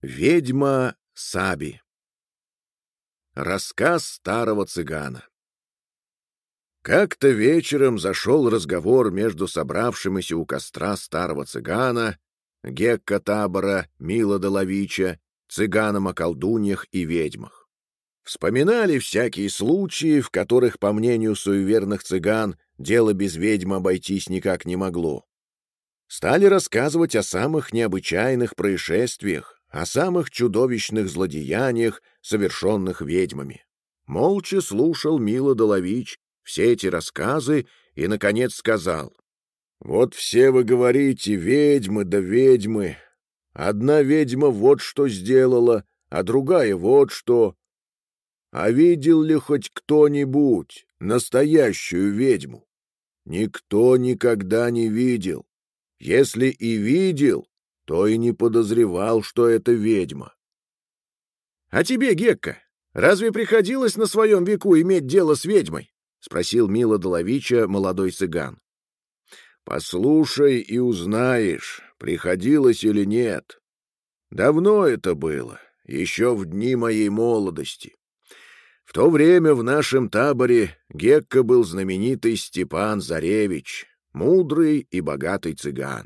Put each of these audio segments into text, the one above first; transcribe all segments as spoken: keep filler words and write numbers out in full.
Ведьма Саби. Рассказ старого цыгана. Как-то вечером зашел разговор между собравшимися у костра старого цыгана, Гекка Табора, Мила Доловича, цыганом о колдуньях и ведьмах. Вспоминали всякие случаи, в которых, по мнению суеверных цыган, дело без ведьм обойтись никак не могло. Стали рассказывать о самых необычайных происшествиях, о самых чудовищных злодеяниях, совершенных ведьмами. Молча слушал Мила Долович все эти рассказы и, наконец, сказал: «Вот все вы говорите, ведьмы да ведьмы. Одна ведьма вот что сделала, а другая вот что. А видел ли хоть кто-нибудь настоящую ведьму? Никто никогда не видел. Если и видел, то и не подозревал, что это ведьма». — А тебе, Гекка, разве приходилось на своем веку иметь дело с ведьмой? — спросил Мила Доловича молодой цыган. — Послушай и узнаешь, приходилось или нет. Давно это было, еще в дни моей молодости. В то время в нашем таборе Гекка был знаменитый Степан Заревич, мудрый и богатый цыган.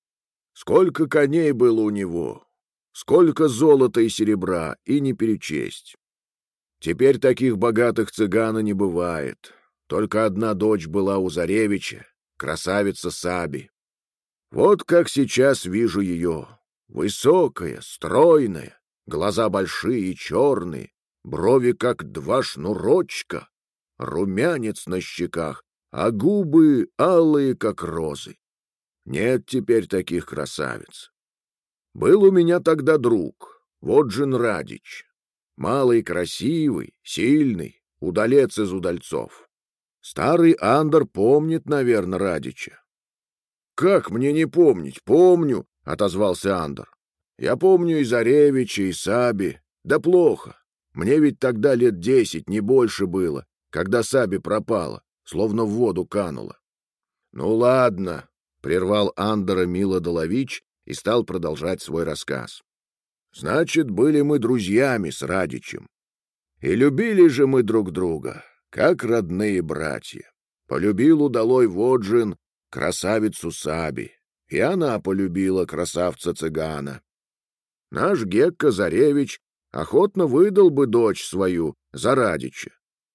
Сколько коней было у него, сколько золота и серебра, и не перечесть. Теперь таких богатых цыгана не бывает. Только одна дочь была у Заревича, красавица Саби. Вот как сейчас вижу ее. Высокая, стройная, глаза большие и черные, брови как два шнурочка, румянец на щеках, а губы алые, как розы. Нет теперь таких красавиц. Был у меня тогда друг, Воджин Радич. Малый, красивый, сильный, удалец из удальцов. Старый Андр помнит, наверное, Радича. — Как мне не помнить? Помню, — отозвался Андр. — Я помню и Заревича, и Саби. Да плохо. Мне ведь тогда лет десять, не больше было, когда Саби пропала, словно в воду канула. — Ну ладно, — прервал Андора Мила Долович и стал продолжать свой рассказ. Значит, были мы друзьями с Радичем. И любили же мы друг друга, как родные братья. Полюбил удалой Воджин красавицу Саби, и она полюбила красавца-цыгана. Наш Гекка Заревич охотно выдал бы дочь свою за Радича.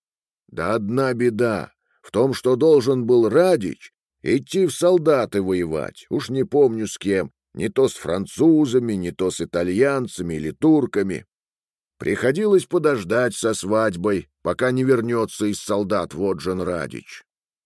Да одна беда в том, что должен был Радич идти в солдаты воевать, уж не помню с кем, не то с французами, не то с итальянцами или турками. Приходилось подождать со свадьбой, пока не вернется из солдат Воджин Радич.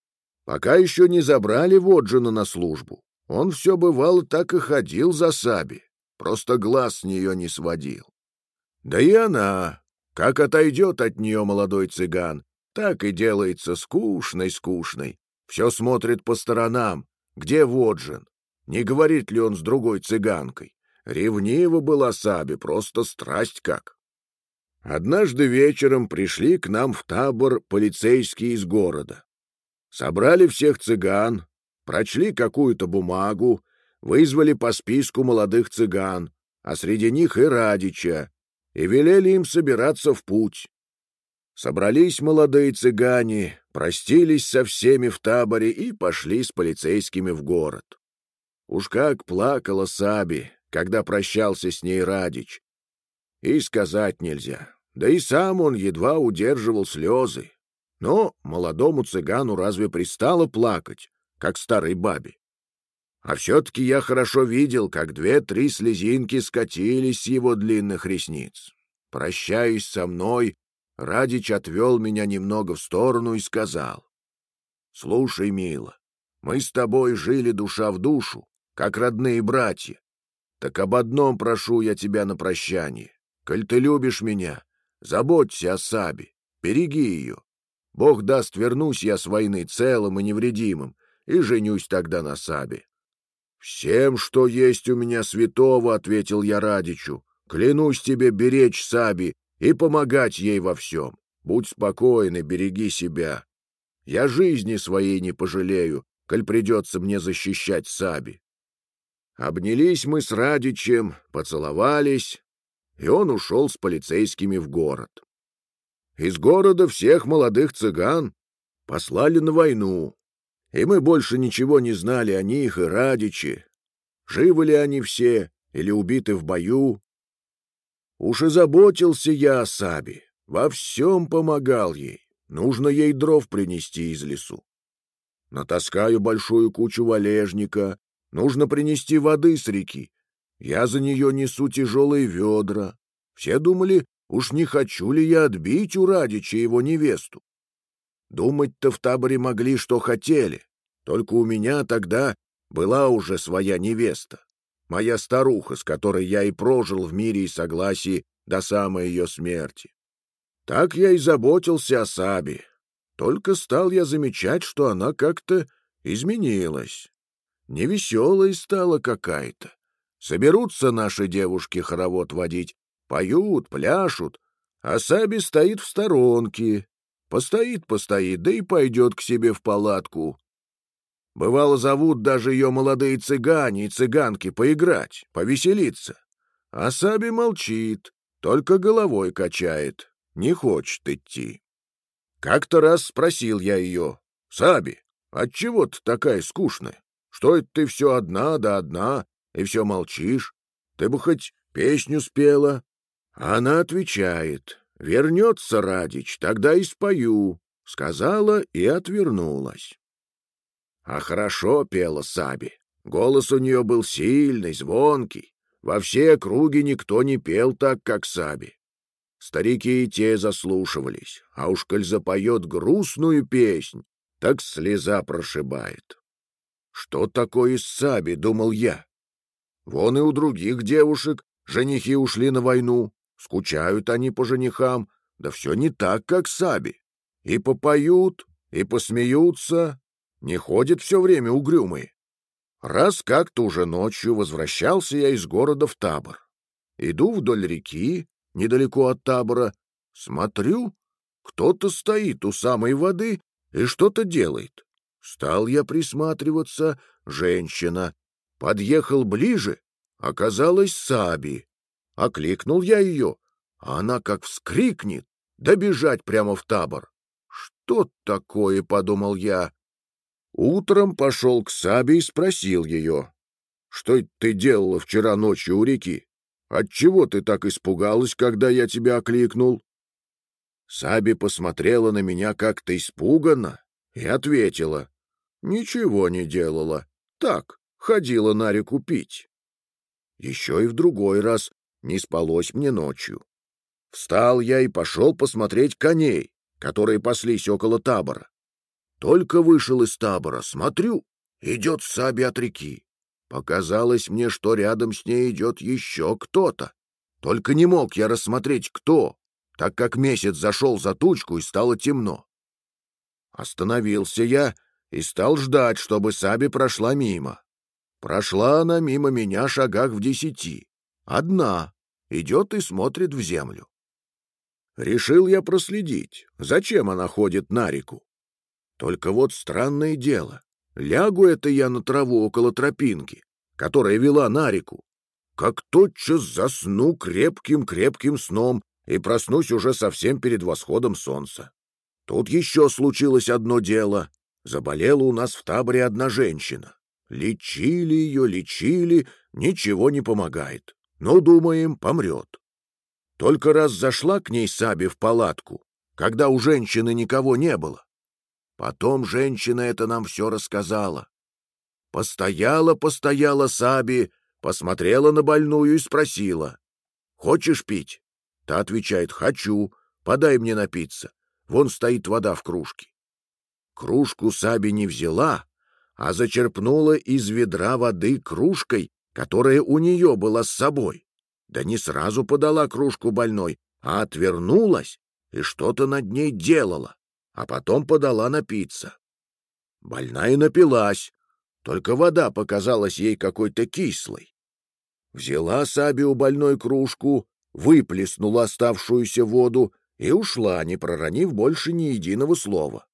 Пока еще не забрали Воджина на службу, он все бывало так и ходил за Саби, просто глаз с нее не сводил. Да и она, как отойдет от нее молодой цыган, так и делается скучной-скучной, все смотрит по сторонам, где Воджин. Не говорит ли он с другой цыганкой? Ревнива была Саби, просто страсть как. Однажды вечером пришли к нам в табор полицейские из города. Собрали всех цыган, прочли какую-то бумагу, вызвали по списку молодых цыган, а среди них и Радича, и велели им собираться в путь. Собрались молодые цыгане, простились со всеми в таборе и пошли с полицейскими в город. Уж как плакала Саби, когда прощался с ней Радич. И сказать нельзя, да и сам он едва удерживал слезы. Но молодому цыгану разве пристало плакать, как старой бабе? А все-таки я хорошо видел, как две-три слезинки скатились с его длинных ресниц. Прощаясь со мной, Радич отвел меня немного в сторону и сказал: «Слушай, мила, мы с тобой жили душа в душу, как родные братья. Так об одном прошу я тебя на прощание. Коль ты любишь меня, заботься о Саби, береги ее. Бог даст, вернусь я с войны целым и невредимым, и женюсь тогда на Сабе». «Всем, что есть у меня святого, — ответил я Радичу, — клянусь тебе беречь Саби и помогать ей во всем. Будь спокоен и береги себя. Я жизни своей не пожалею, коль придется мне защищать Саби». Обнялись мы с Радичем, поцеловались, и он ушел с полицейскими в город. Из города всех молодых цыган послали на войну, и мы больше ничего не знали о них и Радичи, живы ли они все или убиты в бою. Уж и заботился я о Сабе, во всем помогал ей, нужно ей дров принести из лесу. Натаскаю большую кучу валежника, нужно принести воды с реки. Я за нее несу тяжелые ведра. Все думали, уж не хочу ли я отбить у Радича его невесту. Думать-то в таборе могли, что хотели, только у меня тогда была уже своя невеста, моя старуха, с которой я и прожил в мире и согласии до самой ее смерти. Так я и заботился о Сабе. Только стал я замечать, что она как-то изменилась. Невеселая стала какая-то. Соберутся наши девушки хоровод водить, поют, пляшут, а Саби стоит в сторонке. Постоит-постоит, да и пойдет к себе в палатку. Бывало, зовут даже ее молодые цыгане и цыганки поиграть, повеселиться. А Саби молчит, только головой качает, не хочет идти. Как-то раз спросил я ее: «Саби, отчего ты такая скучная? Что это ты все одна да одна и все молчишь? Ты бы хоть песню спела». А она отвечает: «Вернется Радич, тогда и спою», — сказала и отвернулась. А хорошо пела Саби. Голос у нее был сильный, звонкий. Во все округи никто не пел так, как Саби. Старики и те заслушивались, а уж коль запоет грустную песнь, так слеза прошибает. Что такое из Саби, думал я. Вон и у других девушек женихи ушли на войну, скучают они по женихам, да все не так, как Саби. И попоют, и посмеются, не ходят все время угрюмые. Раз как-то уже ночью возвращался я из города в табор. Иду вдоль реки, недалеко от табора, смотрю, кто-то стоит у самой воды и что-то делает. Стал я присматриваться, женщина. Подъехал ближе, оказалась Саби. Окликнул я ее, а она как вскрикнет, да бежать прямо в табор. Что такое, подумал я. Утром пошел к Саби и спросил ее: «Что это ты делала вчера ночью у реки? Отчего ты так испугалась, когда я тебя окликнул?» Саби посмотрела на меня как-то испуганно и ответила: «Ничего не делала. Так, ходила на реку пить». Еще и в другой раз не спалось мне ночью. Встал я и пошел посмотреть коней, которые паслись около табора. Только вышел из табора, смотрю, идет Саби от реки. Показалось мне, что рядом с ней идет еще кто-то. Только не мог я рассмотреть, кто, так как месяц зашел за тучку и стало темно. Остановился я и стал ждать, чтобы Саби прошла мимо. Прошла она мимо меня шагах в десяти. Одна, идет и смотрит в землю. Решил я проследить, зачем она ходит на реку. Только вот странное дело. Лягу это я на траву около тропинки, которая вела на реку, как тотчас засну крепким-крепким сном и проснусь уже совсем перед восходом солнца. Тут еще случилось одно дело. Заболела у нас в таборе одна женщина. Лечили ее, лечили, ничего не помогает. Но, думаем, помрет. Только раз зашла к ней Саби в палатку, когда у женщины никого не было. Потом женщина это нам все рассказала. Постояла-постояла Саби, посмотрела на больную и спросила: «Хочешь пить?» Та отвечает: «Хочу, подай мне напиться. Вон стоит вода в кружке». Кружку Саби не взяла, а зачерпнула из ведра воды кружкой, которая у нее была с собой. Да не сразу подала кружку больной, а отвернулась и что-то над ней делала, а потом подала напиться. Больная напилась, только вода показалась ей какой-то кислой. Взяла Саби у больной кружку, выплеснула оставшуюся воду и ушла, не проронив больше ни единого слова.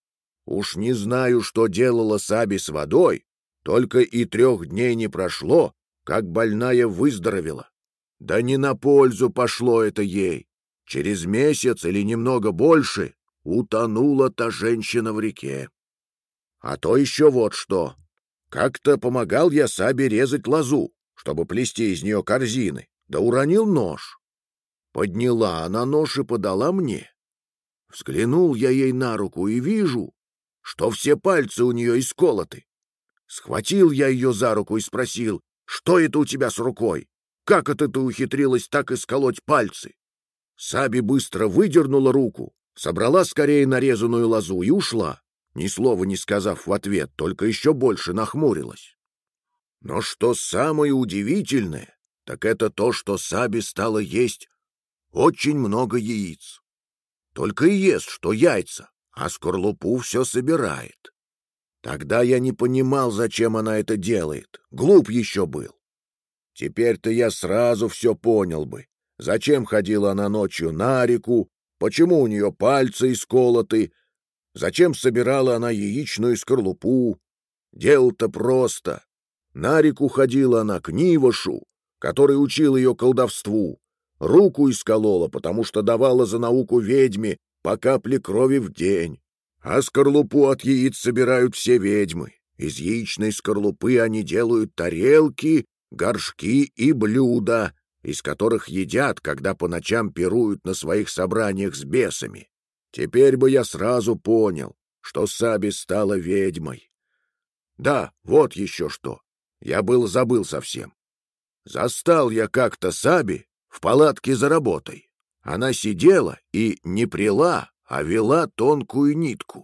Уж не знаю, что делала Саби с водой, только и трех дней не прошло, как больная выздоровела. Да не на пользу пошло это ей. Через месяц или немного больше утонула та женщина в реке. А то еще вот что. Как-то помогал я Сабе резать лозу, чтобы плести из нее корзины, да уронил нож. Подняла она нож и подала мне. Взглянул я ей на руку и вижу, что все пальцы у нее исколоты. Схватил я ее за руку и спросил, что это у тебя с рукой? Как это ты ухитрилась так исколоть пальцы? Саби быстро выдернула руку, собрала скорее нарезанную лозу и ушла, ни слова не сказав в ответ, только еще больше нахмурилась. Но что самое удивительное, так это то, что Саби стала есть очень много яиц. Только и ест, что яйца, а скорлупу все собирает. Тогда я не понимал, зачем она это делает, глуп еще был. Теперь-то я сразу все понял бы. Зачем ходила она ночью на реку, почему у нее пальцы исколоты, зачем собирала она яичную скорлупу. Дело-то просто. На реку ходила она к Нивошу, который учил ее колдовству, руку исколола, потому что давала за науку ведьме по капле крови в день. А скорлупу от яиц собирают все ведьмы. Из яичной скорлупы они делают тарелки, горшки и блюда, из которых едят, когда по ночам пируют на своих собраниях с бесами. Теперь бы я сразу понял, что Саби стала ведьмой. Да, вот еще что. Я был забыл совсем. Застал я как-то Саби в палатке за работой. Она сидела и не пряла, а вела тонкую нитку.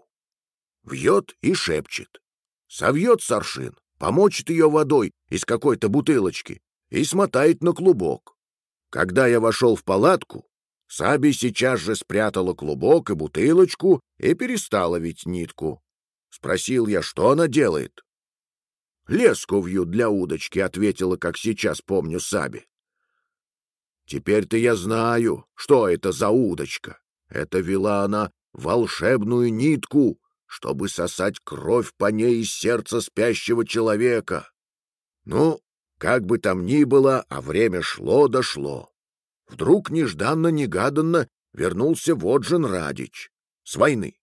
Вьет и шепчет. Совьет с аршин, помочит ее водой из какой-то бутылочки и смотает на клубок. Когда я вошел в палатку, Саби сейчас же спрятала клубок и бутылочку и перестала вить нитку. Спросил я, что она делает. «Леску вьют для удочки», — ответила, как сейчас помню, Саби. Теперь-то я знаю, что это за удочка. Это вела она волшебную нитку, чтобы сосать кровь по ней из сердца спящего человека. Ну, как бы там ни было, а время шло-дошло. Вдруг нежданно-негаданно вернулся Воджен Радич с войны.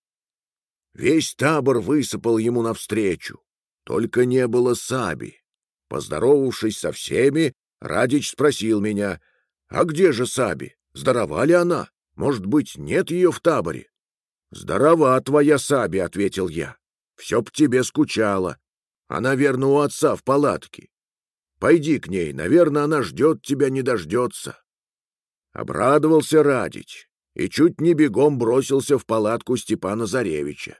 Весь табор высыпал ему навстречу, только не было Саби. Поздоровавшись со всеми, Радич спросил меня, «А где же Саби? Здорова ли она? Может быть, нет ее в таборе?» «Здорова твоя Саби», — ответил я. «Все б тебе скучала. Она, верно, у отца в палатке. Пойди к ней, наверное, она ждет тебя, не дождется». Обрадовался Радич и чуть не бегом бросился в палатку Степана Заревича.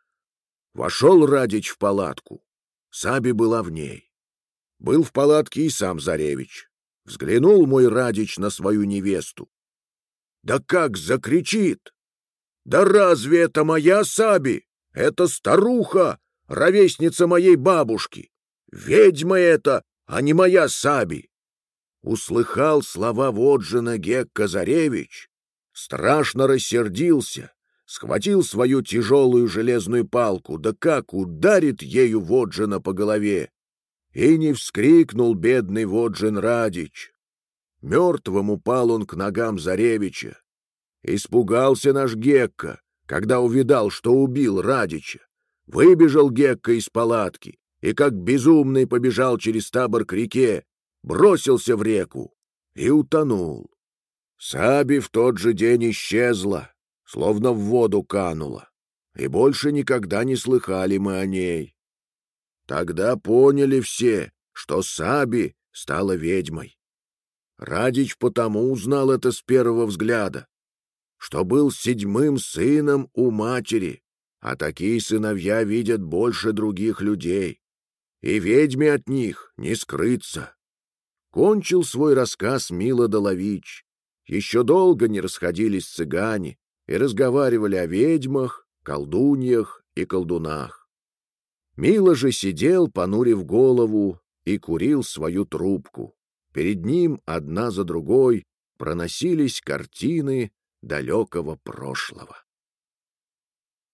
Вошел Радич в палатку. Саби была в ней. Был в палатке и сам Заревич. Взглянул мой Радич на свою невесту. Да как закричит! «Да разве это моя Саби? Это старуха, ровесница моей бабушки. Ведьма это, а не моя Саби!» Услыхал слова Воджена Гекка Заревич, страшно рассердился, схватил свою тяжелую железную палку, да как ударит ею Воджена по голове. И не вскрикнул бедный Воджен Радич. Мертвым упал он к ногам Заревича. Испугался наш Гекка, когда увидал, что убил Радича. Выбежал Гекка из палатки и, как безумный, побежал через табор к реке, бросился в реку и утонул. Саби в тот же день исчезла, словно в воду канула, и больше никогда не слыхали мы о ней. Тогда поняли все, что Саби стала ведьмой. Радич потому узнал это с первого взгляда, что был седьмым сыном у матери, а такие сыновья видят больше других людей, и ведьме от них не скрыться. Кончил свой рассказ Мило Долович. Еще долго не расходились цыгане и разговаривали о ведьмах, колдуньях и колдунах. Мило же сидел, понурив голову, и курил свою трубку. Перед ним одна за другой проносились картины далекого прошлого.